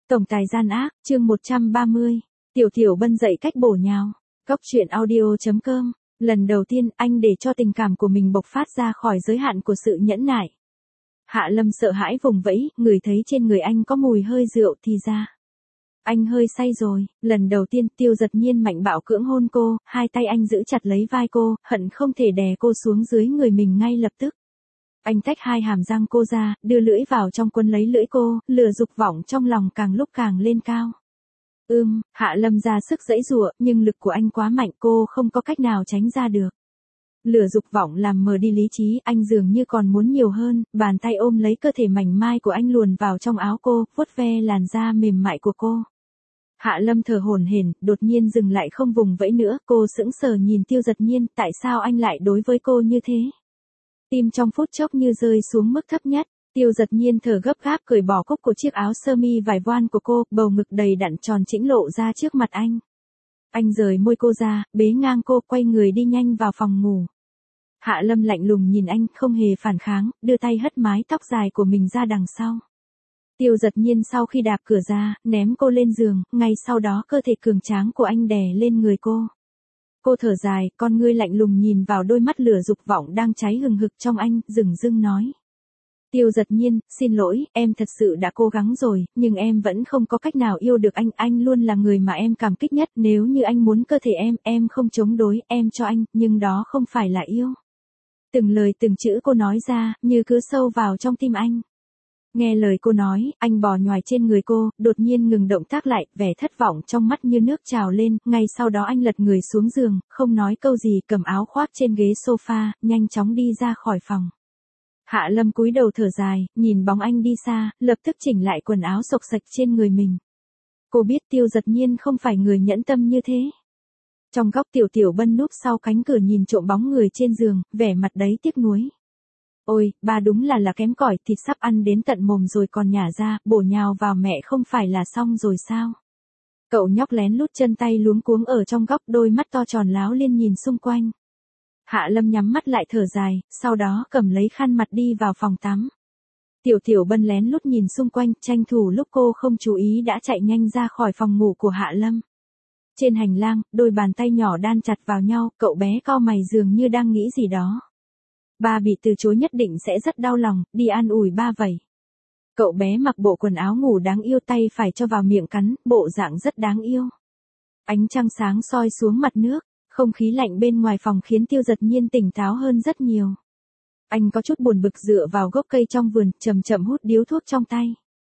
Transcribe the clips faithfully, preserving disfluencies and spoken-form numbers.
Tổng tài gian ác, chương một trăm ba mươi. Tiểu Tiểu Bân dạy cách bổ nhào. Cóc truyện audio chấm com. Lần đầu tiên anh để cho tình cảm của mình bộc phát ra khỏi giới hạn của sự nhẫn nại. Hạ Lâm sợ hãi vùng vẫy, người thấy trên người anh có mùi hơi rượu thì ra. Anh hơi say rồi, lần đầu tiên Tiêu Giật Nhiên mạnh bạo cưỡng hôn cô, hai tay anh giữ chặt lấy vai cô, hận không thể đè cô xuống dưới người mình ngay lập tức. Anh tách hai hàm răng cô ra, đưa lưỡi vào trong quấn lấy lưỡi cô, lửa dục vọng trong lòng càng lúc càng lên cao. Ưm, Hạ Lâm ra sức giãy giụa, nhưng lực của anh quá mạnh, cô không có cách nào tránh ra được. Lửa dục vọng làm mờ đi lý trí, anh dường như còn muốn nhiều hơn, bàn tay ôm lấy cơ thể mảnh mai của anh luồn vào trong áo cô, vuốt ve làn da mềm mại của cô. Hạ Lâm thở hổn hển, đột nhiên dừng lại không vùng vẫy nữa, cô sững sờ nhìn Tiêu Giật Nhiên, tại sao anh lại đối với cô như thế? Tim trong phút chốc như rơi xuống mức thấp nhất, Tiêu Giật Nhiên thở gấp gáp cởi bỏ cúc của chiếc áo sơ mi vải voan của cô, bầu ngực đầy đặn tròn trĩnh lộ ra trước mặt anh. Anh rời môi cô ra, bế ngang cô, quay người đi nhanh vào phòng ngủ. Hạ Lâm lạnh lùng nhìn anh, không hề phản kháng, đưa tay hất mái tóc dài của mình ra đằng sau. Tiêu Giật Nhiên sau khi đạp cửa ra, ném cô lên giường, ngay sau đó cơ thể cường tráng của anh đè lên người cô. Cô thở dài, con ngươi lạnh lùng nhìn vào đôi mắt lửa dục vọng đang cháy hừng hực trong anh, dửng dưng nói. Tiêu Giật Nhiên, xin lỗi, em thật sự đã cố gắng rồi, nhưng em vẫn không có cách nào yêu được anh, anh luôn là người mà em cảm kích nhất, nếu như anh muốn cơ thể em, em không chống đối, em cho anh, nhưng đó không phải là yêu. Từng lời từng chữ cô nói ra, như cứ sâu vào trong tim anh. Nghe lời cô nói, anh bò nhoài trên người cô, đột nhiên ngừng động tác lại, vẻ thất vọng trong mắt như nước trào lên, ngay sau đó anh lật người xuống giường, không nói câu gì, cầm áo khoác trên ghế sofa, nhanh chóng đi ra khỏi phòng. Hạ Lâm cúi đầu thở dài, nhìn bóng anh đi xa, lập tức chỉnh lại quần áo xộc xạch trên người mình. Cô biết Tiêu Giật Nhiên không phải người nhẫn tâm như thế. Trong góc Tiểu Tiểu Bân núp sau cánh cửa nhìn trộm bóng người trên giường, vẻ mặt đấy tiếc nuối. Ôi, ba đúng là là kém cỏi, thịt sắp ăn đến tận mồm rồi còn nhả ra, bổ nhào vào mẹ không phải là xong rồi sao? Cậu nhóc lén lút chân tay luống cuống ở trong góc, đôi mắt to tròn láo liên nhìn xung quanh. Hạ Lâm nhắm mắt lại thở dài, sau đó cầm lấy khăn mặt đi vào phòng tắm. Tiểu Tiểu Bân lén lút nhìn xung quanh, tranh thủ lúc cô không chú ý đã chạy nhanh ra khỏi phòng ngủ của Hạ Lâm. Trên hành lang, đôi bàn tay nhỏ đan chặt vào nhau, cậu bé cau mày dường như đang nghĩ gì đó. Ba bị từ chối nhất định sẽ rất đau lòng, đi an ủi ba vậy. Cậu bé mặc bộ quần áo ngủ đáng yêu, tay phải cho vào miệng cắn, bộ dạng rất đáng yêu. Ánh trăng sáng soi xuống mặt nước, không khí lạnh bên ngoài phòng khiến Tiêu Giật Nhiên tỉnh táo hơn rất nhiều. Anh có chút buồn bực dựa vào gốc cây trong vườn, chậm chậm hút điếu thuốc trong tay.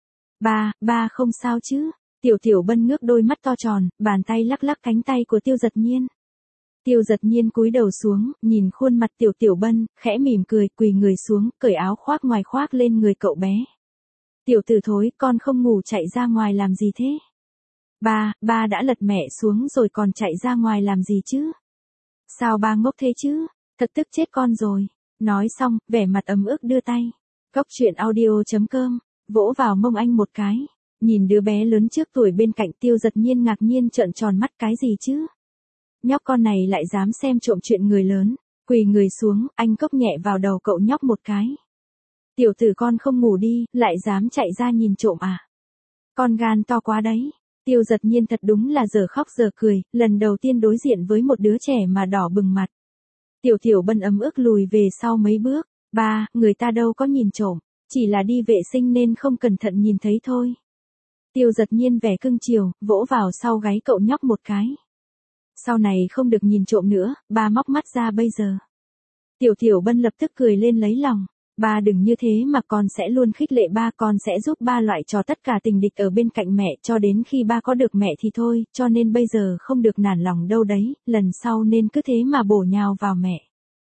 Ba, ba không sao chứ? Tiểu Tiểu Bân ngước đôi mắt to tròn, bàn tay lắc lắc cánh tay của Tiêu Giật Nhiên. Tiêu Giật Nhiên cúi đầu xuống, nhìn khuôn mặt Tiểu Tiểu Bân, khẽ mỉm cười, quỳ người xuống, cởi áo khoác ngoài khoác lên người cậu bé. Tiểu tử thối, con không ngủ chạy ra ngoài làm gì thế? Ba, ba đã lật mẹ xuống rồi còn chạy ra ngoài làm gì chứ? Sao ba ngốc thế chứ? Thật tức chết con rồi. Nói xong, vẻ mặt ấm ức đưa tay. Cóc truyện audio chấm com, vỗ vào mông anh một cái. Nhìn đứa bé lớn trước tuổi bên cạnh, Tiêu Giật Nhiên ngạc nhiên trợn tròn mắt, cái gì chứ? Nhóc con này lại dám xem trộm chuyện người lớn. Quỳ người xuống, anh cốc nhẹ vào đầu cậu nhóc một cái. Tiểu tử con không ngủ đi, lại dám chạy ra nhìn trộm à? Con gan to quá đấy. Tiêu Giật Nhiên thật đúng là giờ khóc giờ cười, lần đầu tiên đối diện với một đứa trẻ mà đỏ bừng mặt. Tiểu Tiểu Bân ấm ức lùi về sau mấy bước. Ba, người ta đâu có nhìn trộm, chỉ là đi vệ sinh nên không cẩn thận nhìn thấy thôi. Tiêu Giật Nhiên vẻ cưng chiều, vỗ vào sau gáy cậu nhóc một cái. Sau này không được nhìn trộm nữa, ba móc mắt ra bây giờ. Tiểu Tiểu Bân lập tức cười lên lấy lòng. Ba đừng như thế mà, con sẽ luôn khích lệ ba, con sẽ giúp ba loại trò tất cả tình địch ở bên cạnh mẹ cho đến khi ba có được mẹ thì thôi, cho nên bây giờ không được nản lòng đâu đấy, lần sau nên cứ thế mà bổ nhào vào mẹ.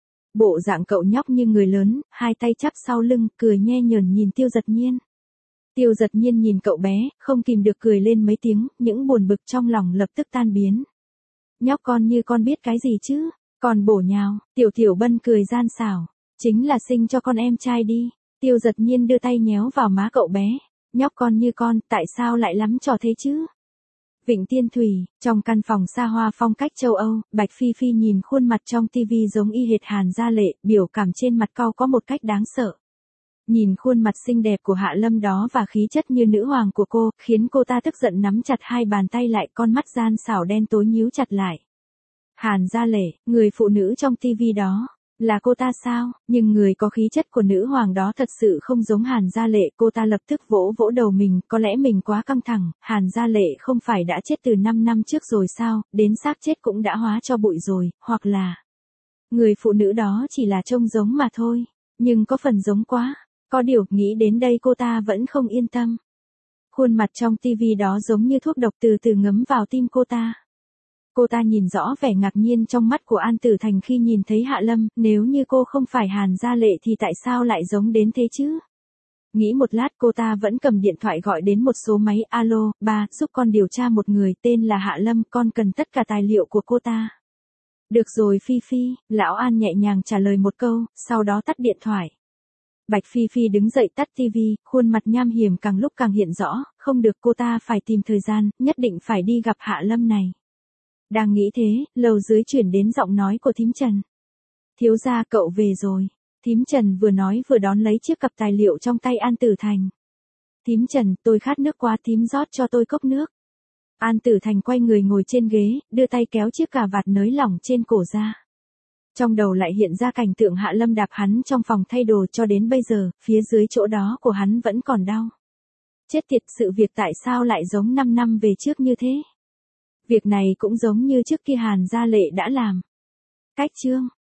Bộ dạng cậu nhóc như người lớn, hai tay chắp sau lưng, cười nhe nhờn nhìn Tiêu Giật Nhiên. Tiêu Giật Nhiên nhìn cậu bé, không kìm được cười lên mấy tiếng, những buồn bực trong lòng lập tức tan biến. Nhóc con như con biết cái gì chứ, còn bổ nhào. Tiểu Tiểu Bân cười gian xảo. Chính là sinh cho con em trai đi. Tiêu Giật Nhiên đưa tay nhéo vào má cậu bé. Nhóc con như con, tại sao lại lắm trò thế chứ? Vịnh Tiên Thủy, trong căn phòng xa hoa phong cách châu Âu, Bạch Phi Phi nhìn khuôn mặt trong tivi giống y hệt Hàn Gia Lệ, biểu cảm trên mặt cau có một cách đáng sợ. Nhìn khuôn mặt xinh đẹp của Hạ Lâm đó và khí chất như nữ hoàng của cô, khiến cô ta tức giận nắm chặt hai bàn tay lại, con mắt gian xảo đen tối nhíu chặt lại. Hàn Gia Lệ, người phụ nữ trong tivi đó, là cô ta sao? Nhưng người có khí chất của nữ hoàng đó thật sự không giống Hàn Gia Lệ, cô ta lập tức vỗ vỗ đầu mình, có lẽ mình quá căng thẳng, Hàn Gia Lệ không phải đã chết từ năm năm trước rồi sao, đến xác chết cũng đã hóa cho bụi rồi, hoặc là người phụ nữ đó chỉ là trông giống mà thôi, nhưng có phần giống quá. Có điều, nghĩ đến đây cô ta vẫn không yên tâm. Khuôn mặt trong tivi đó giống như thuốc độc từ từ ngấm vào tim cô ta. Cô ta nhìn rõ vẻ ngạc nhiên trong mắt của An Tử Thành khi nhìn thấy Hạ Lâm, nếu như cô không phải Hàn Gia Lệ thì tại sao lại giống đến thế chứ? Nghĩ một lát cô ta vẫn cầm điện thoại gọi đến một số máy, alo, ba, giúp con điều tra một người tên là Hạ Lâm, con cần tất cả tài liệu của cô ta. Được rồi Phi Phi, lão An nhẹ nhàng trả lời một câu, sau đó tắt điện thoại. Bạch Phi Phi đứng dậy tắt tivi, khuôn mặt nham hiểm càng lúc càng hiện rõ, không được, cô ta phải tìm thời gian, nhất định phải đi gặp Hạ Lâm này. Đang nghĩ thế, lầu dưới chuyển đến giọng nói của thím Trần. Thiếu gia cậu về rồi. Thím Trần vừa nói vừa đón lấy chiếc cặp tài liệu trong tay An Tử Thành. Thím Trần, tôi khát nước quá, thím rót cho tôi cốc nước. An Tử Thành quay người ngồi trên ghế, đưa tay kéo chiếc cà vạt nới lỏng trên cổ ra. Trong đầu lại hiện ra cảnh tượng Hạ Lâm đạp hắn trong phòng thay đồ, cho đến bây giờ, phía dưới chỗ đó của hắn vẫn còn đau. Chết tiệt, sự việc tại sao lại giống năm năm về trước như thế? Việc này cũng giống như trước kia Hàn Gia Lệ đã làm. Cách chương